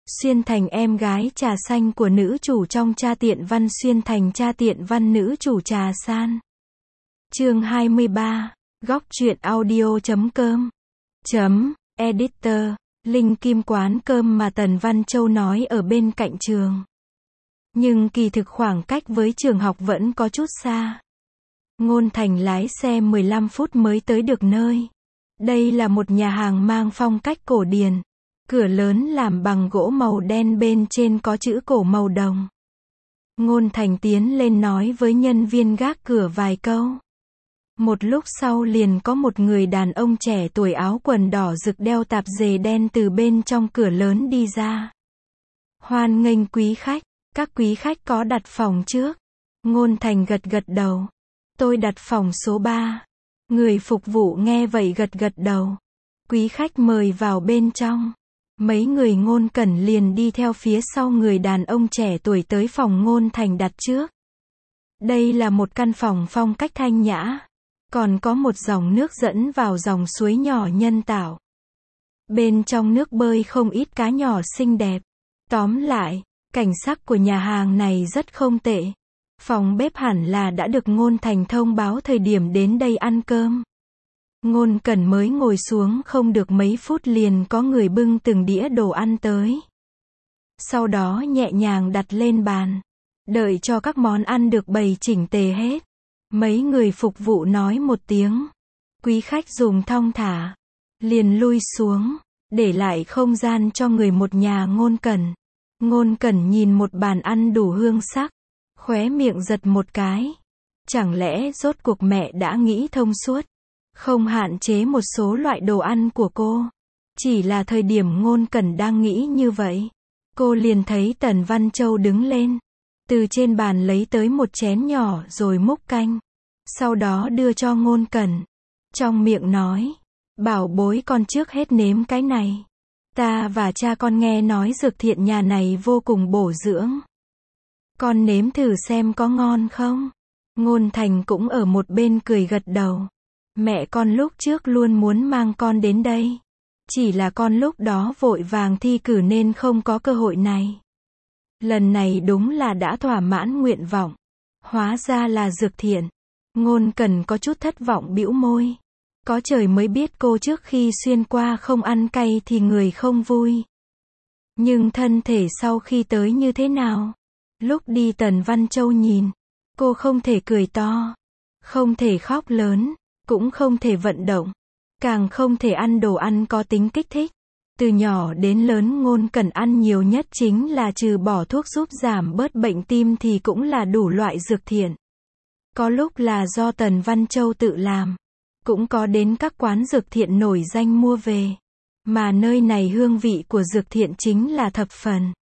Xuyên thành em gái trà xanh của nữ chủ trong Cha Tiện Văn. Xuyên thành Cha Tiện Văn nữ chủ Trà San. Chương 23. Góc truyện audio.com. Editor. Linh Kim quán cơm mà Tần Văn Châu nói ở bên cạnh trường. Nhưng kỳ thực khoảng cách với trường học vẫn có chút xa. Ngôn Thành lái xe 15 phút mới tới được nơi. Đây là một nhà hàng mang phong cách cổ điển. Cửa lớn làm bằng gỗ màu đen, bên trên có chữ cổ màu đồng. Ngôn Thành tiến lên nói với nhân viên gác cửa vài câu. Một lúc sau liền có một người đàn ông trẻ tuổi áo quần đỏ rực đeo tạp dề đen từ bên trong cửa lớn đi ra. Hoan nghênh quý khách, các quý khách có đặt phòng trước? Ngôn Thành gật gật đầu. Tôi đặt phòng số 3. Người phục vụ nghe vậy gật gật đầu. Quý khách mời vào bên trong. Mấy người Ngôn Cẩn liền đi theo phía sau người đàn ông trẻ tuổi tới phòng Ngôn Thành đặt trước. Đây là một căn phòng phong cách thanh nhã. Còn có một dòng nước dẫn vào dòng suối nhỏ nhân tạo. Bên trong nước bơi không ít cá nhỏ xinh đẹp. Tóm lại, cảnh sắc của nhà hàng này rất không tệ. Phòng bếp hẳn là đã được Ngôn Thành thông báo thời điểm đến đây ăn cơm. Ngôn Cẩn mới ngồi xuống không được mấy phút liền có người bưng từng đĩa đồ ăn tới. Sau đó nhẹ nhàng đặt lên bàn. Đợi cho các món ăn được bày chỉnh tề hết. Mấy người phục vụ nói một tiếng. Quý khách dùng thong thả. Liền lui xuống. Để lại không gian cho người một nhà Ngôn Cẩn. Ngôn Cẩn nhìn một bàn ăn đủ hương sắc. Khóe miệng giật một cái. Chẳng lẽ rốt cuộc mẹ đã nghĩ thông suốt. Không hạn chế một số loại đồ ăn của cô. Chỉ là thời điểm Ngôn Cẩn đang nghĩ như vậy. Cô liền thấy Tần Văn Châu đứng lên. Từ trên bàn lấy tới một chén nhỏ rồi múc canh. Sau đó đưa cho Ngôn Cẩn. Trong miệng nói. Bảo bối con trước hết nếm cái này. Ta và cha con nghe nói dược thiện nhà này vô cùng bổ dưỡng. Con nếm thử xem có ngon không? Ngôn Thành cũng ở một bên cười gật đầu. Mẹ con lúc trước luôn muốn mang con đến đây. Chỉ là con lúc đó vội vàng thi cử nên không có cơ hội này. Lần này đúng là đã thỏa mãn nguyện vọng. Hóa ra là dược thiện. Ngôn Cẩn có chút thất vọng bĩu môi. Có trời mới biết cô trước khi xuyên qua không ăn cay thì người không vui. Nhưng thân thể sau khi tới như thế nào? Lúc đi Tần Văn Châu nhìn. Cô không thể cười to. Không thể khóc lớn. Cũng không thể vận động. Càng không thể ăn đồ ăn có tính kích thích. Từ nhỏ đến lớn Ngôn Cẩn ăn nhiều nhất chính là trừ bỏ thuốc giúp giảm bớt bệnh tim thì cũng là đủ loại dược thiện. Có lúc là do Tần Văn Châu tự làm. Cũng có đến các quán dược thiện nổi danh mua về. Mà nơi này hương vị của dược thiện chính là thập phần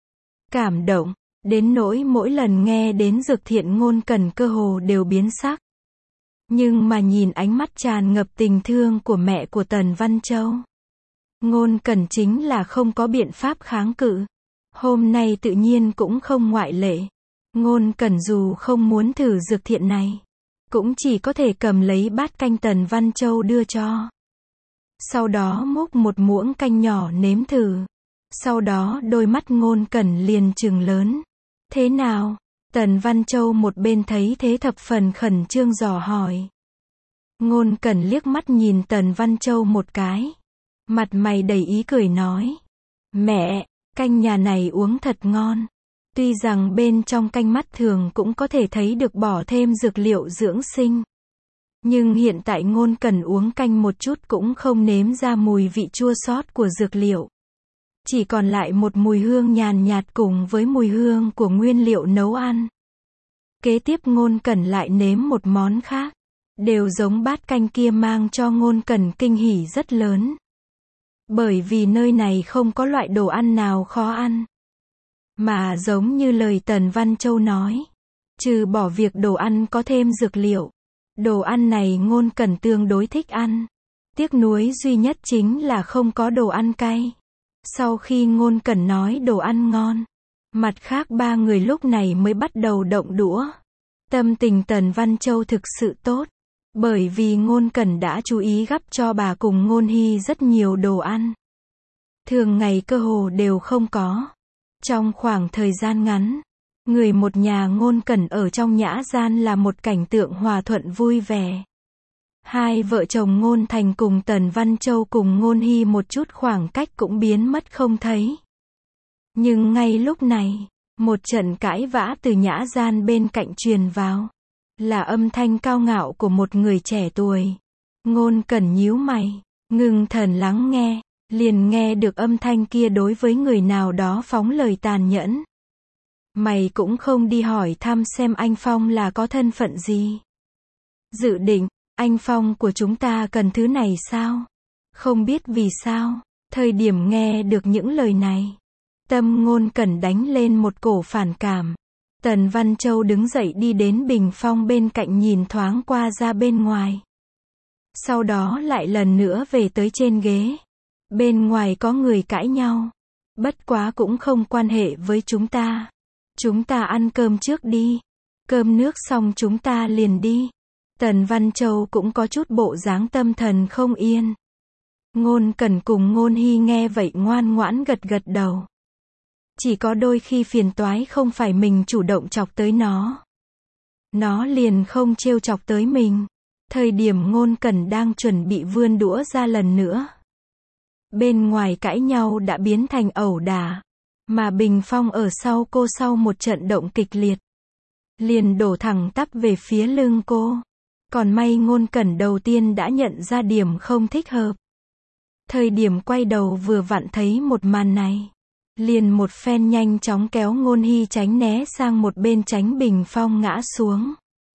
cảm động. Đến nỗi mỗi lần nghe đến dược thiện Ngôn Cẩn cơ hồ đều biến sắc. Nhưng mà nhìn ánh mắt tràn ngập tình thương của mẹ của Tần Văn Châu. Ngôn Cẩn chính là không có biện pháp kháng cự. Hôm nay tự nhiên cũng không ngoại lệ. Ngôn Cẩn dù không muốn thử dược thiện này. Cũng chỉ có thể cầm lấy bát canh Tần Văn Châu đưa cho. Sau đó múc một muỗng canh nhỏ nếm thử. Sau đó đôi mắt Ngôn Cẩn liền trừng lớn. Thế nào? Tần Văn Châu một bên thấy thế thập phần khẩn trương dò hỏi. Ngôn Cẩn liếc mắt nhìn Tần Văn Châu một cái. Mặt mày đầy ý cười nói. Mẹ, canh nhà này uống thật ngon. Tuy rằng bên trong canh mắt thường cũng có thể thấy được bỏ thêm dược liệu dưỡng sinh. Nhưng hiện tại Ngôn Cẩn uống canh một chút cũng không nếm ra mùi vị chua xót của dược liệu. Chỉ còn lại một mùi hương nhàn nhạt cùng với mùi hương của nguyên liệu nấu ăn. Kế tiếp Ngôn Cẩn lại nếm một món khác. Đều giống bát canh kia mang cho Ngôn Cẩn kinh hỉ rất lớn. Bởi vì nơi này không có loại đồ ăn nào khó ăn. Mà giống như lời Tần Văn Châu nói. Trừ bỏ việc đồ ăn có thêm dược liệu. Đồ ăn này Ngôn Cẩn tương đối thích ăn. Tiếc nuối duy nhất chính là không có đồ ăn cay. Sau khi Ngôn Cẩn nói đồ ăn ngon. Mặt khác ba người lúc này mới bắt đầu động đũa. Tâm tình Tần Văn Châu thực sự tốt. Bởi vì Ngôn Cẩn đã chú ý gắp cho bà cùng Ngôn Hy rất nhiều đồ ăn. thường ngày cơ hồ đều không có. Trong khoảng thời gian ngắn, người một nhà Ngôn Cẩn ở trong nhã gian là một cảnh tượng hòa thuận vui vẻ. Hai vợ chồng Ngôn Thành cùng Tần Văn Châu cùng Ngôn Hy một chút khoảng cách cũng biến mất không thấy. Nhưng ngay lúc này, một trận cãi vã từ nhã gian bên cạnh truyền vào. Là âm thanh cao ngạo của một người trẻ tuổi. Ngôn Cẩn nhíu mày, ngưng thần lắng nghe, liền nghe được âm thanh kia đối với người nào đó phóng lời tàn nhẫn. Mày cũng không đi hỏi thăm xem anh Phong là có thân phận gì. Dự định, anh Phong của chúng ta cần thứ này sao? Không biết vì sao, thời điểm nghe được những lời này, tâm Ngôn Cẩn đánh lên một cổ phản cảm. Tần Văn Châu đứng dậy đi đến bình phong bên cạnh nhìn thoáng qua ra bên ngoài. Sau đó lại lần nữa về tới trên ghế. Bên ngoài có người cãi nhau. Bất quá cũng không quan hệ với chúng ta. Chúng ta ăn cơm trước đi. Cơm nước xong chúng ta liền đi. Tần Văn Châu cũng có chút bộ dáng tâm thần không yên. Ngôn Cẩn cùng Ngôn Hy nghe vậy ngoan ngoãn gật gật đầu. Chỉ có đôi khi phiền toái không phải mình chủ động chọc tới nó. Nó liền không trêu chọc tới mình. Thời điểm Ngôn Cẩn đang chuẩn bị vươn đũa ra lần nữa. Bên ngoài cãi nhau đã biến thành ẩu đả. Mà bình phong ở sau cô sau một trận động kịch liệt. Liền đổ thẳng tắp về phía lưng cô. Còn may Ngôn Cẩn đầu tiên đã nhận ra điểm không thích hợp. Thời điểm quay đầu vừa vặn thấy một màn này. Liền một phen nhanh chóng kéo Ngôn Hy tránh né sang một bên tránh bình phong ngã xuống.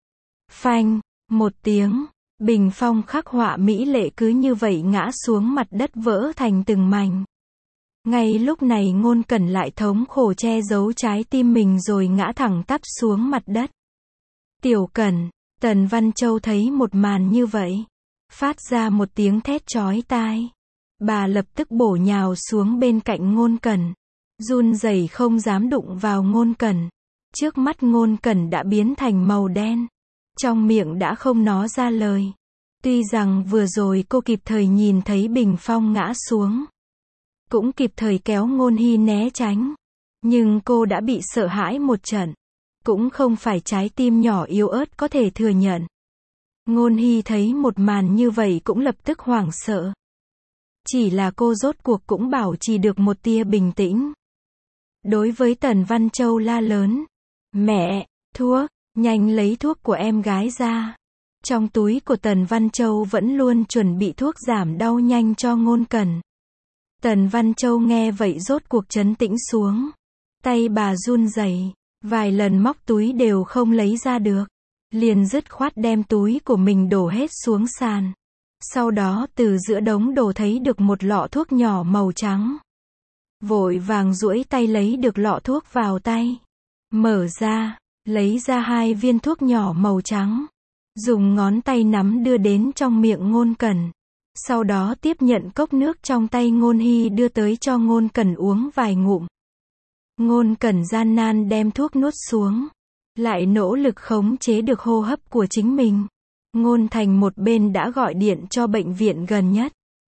Phanh, một tiếng, bình phong khắc họa mỹ lệ cứ như vậy ngã xuống mặt đất vỡ thành từng mảnh. Ngay lúc này Ngôn Cẩn lại thống khổ che giấu trái tim mình rồi ngã thẳng tắp xuống mặt đất. Tiểu Cẩn, Tần Văn Châu thấy một màn như vậy, phát ra một tiếng thét chói tai. Bà lập tức bổ nhào xuống bên cạnh Ngôn Cẩn, run rẩy không dám đụng vào Ngôn Cẩn. Trước mắt Ngôn Cẩn đã biến thành màu đen, trong miệng đã không nói ra lời. Tuy rằng vừa rồi cô kịp thời nhìn thấy bình phong ngã xuống, cũng kịp thời kéo Ngôn Hy né tránh, nhưng cô đã bị sợ hãi một trận, cũng không phải trái tim nhỏ yếu ớt có thể thừa nhận. Ngôn Hy thấy một màn như vậy cũng lập tức hoảng sợ. Chỉ là cô rốt cuộc cũng bảo trì được một tia bình tĩnh. Đối với Tần Văn Châu la lớn, mẹ, thuốc, nhanh lấy thuốc của em gái ra. Trong túi của Tần Văn Châu vẫn luôn chuẩn bị thuốc giảm đau nhanh cho Ngôn Cẩn. Tần Văn Châu nghe vậy rốt cuộc trấn tĩnh xuống. Tay bà run rẩy, vài lần móc túi đều không lấy ra được. Liền dứt khoát đem túi của mình đổ hết xuống sàn. Sau đó từ giữa đống đồ thấy được một lọ thuốc nhỏ màu trắng. Vội vàng duỗi tay lấy được lọ thuốc vào tay. Mở ra, lấy ra 2 viên thuốc nhỏ màu trắng. Dùng ngón tay nắm đưa đến trong miệng Ngôn Cẩn. Sau đó tiếp nhận cốc nước trong tay Ngôn Hy đưa tới cho Ngôn Cẩn uống vài ngụm. Ngôn Cẩn gian nan đem thuốc nuốt xuống. Lại nỗ lực khống chế được hô hấp của chính mình. Ngôn Thành một bên đã gọi điện cho bệnh viện gần nhất.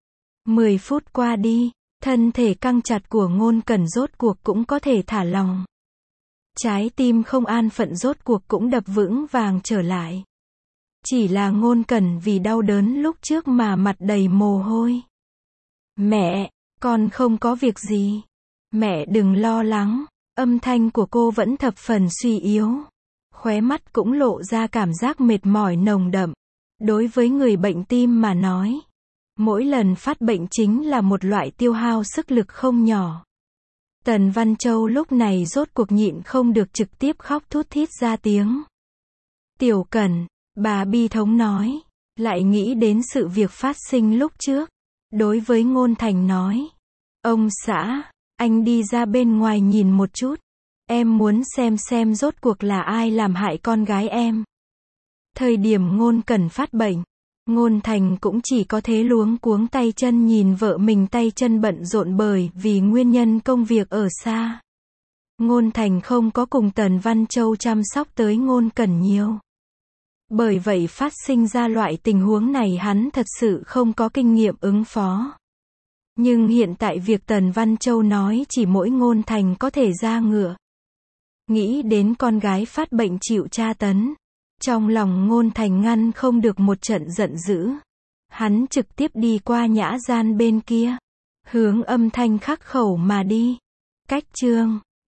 10 phút qua đi, thân thể căng chặt của Ngôn Cẩn rốt cuộc cũng có thể thả lỏng. Trái tim không an phận rốt cuộc cũng đập vững vàng trở lại. Chỉ là Ngôn Cẩn vì đau đớn lúc trước mà mặt đầy mồ hôi. Mẹ, con không có việc gì. Mẹ đừng lo lắng. Âm thanh của cô vẫn thập phần suy yếu. Khóe mắt cũng lộ ra cảm giác mệt mỏi nồng đậm. Đối với người bệnh tim mà nói, mỗi lần phát bệnh chính là một loại tiêu hao sức lực không nhỏ. Tần Văn Châu lúc này rốt cuộc nhịn không được trực tiếp khóc thút thít ra tiếng. Tiểu Cẩn, bà bi thống nói, lại nghĩ đến sự việc phát sinh lúc trước. Đối với Ngôn Thành nói, ông xã, anh đi ra bên ngoài nhìn một chút. Em muốn xem rốt cuộc là ai làm hại con gái em. Thời điểm Ngôn Cẩn phát bệnh, Ngôn Thành cũng chỉ có thế luống cuống tay chân nhìn vợ mình tay chân bận rộn bởi vì nguyên nhân công việc ở xa. Ngôn Thành không có cùng Tần Văn Châu chăm sóc tới Ngôn Cẩn nhiều. Bởi vậy phát sinh ra loại tình huống này hắn thật sự không có kinh nghiệm ứng phó. Nhưng hiện tại việc Tần Văn Châu nói chỉ mỗi Ngôn Thành có thể ra ngựa. Nghĩ đến con gái phát bệnh chịu tra tấn. Trong lòng Ngôn Thành ngăn không được một trận giận dữ. Hắn trực tiếp đi qua nhã gian bên kia. Hướng Âm Thanh khắc khẩu mà đi. Cách chương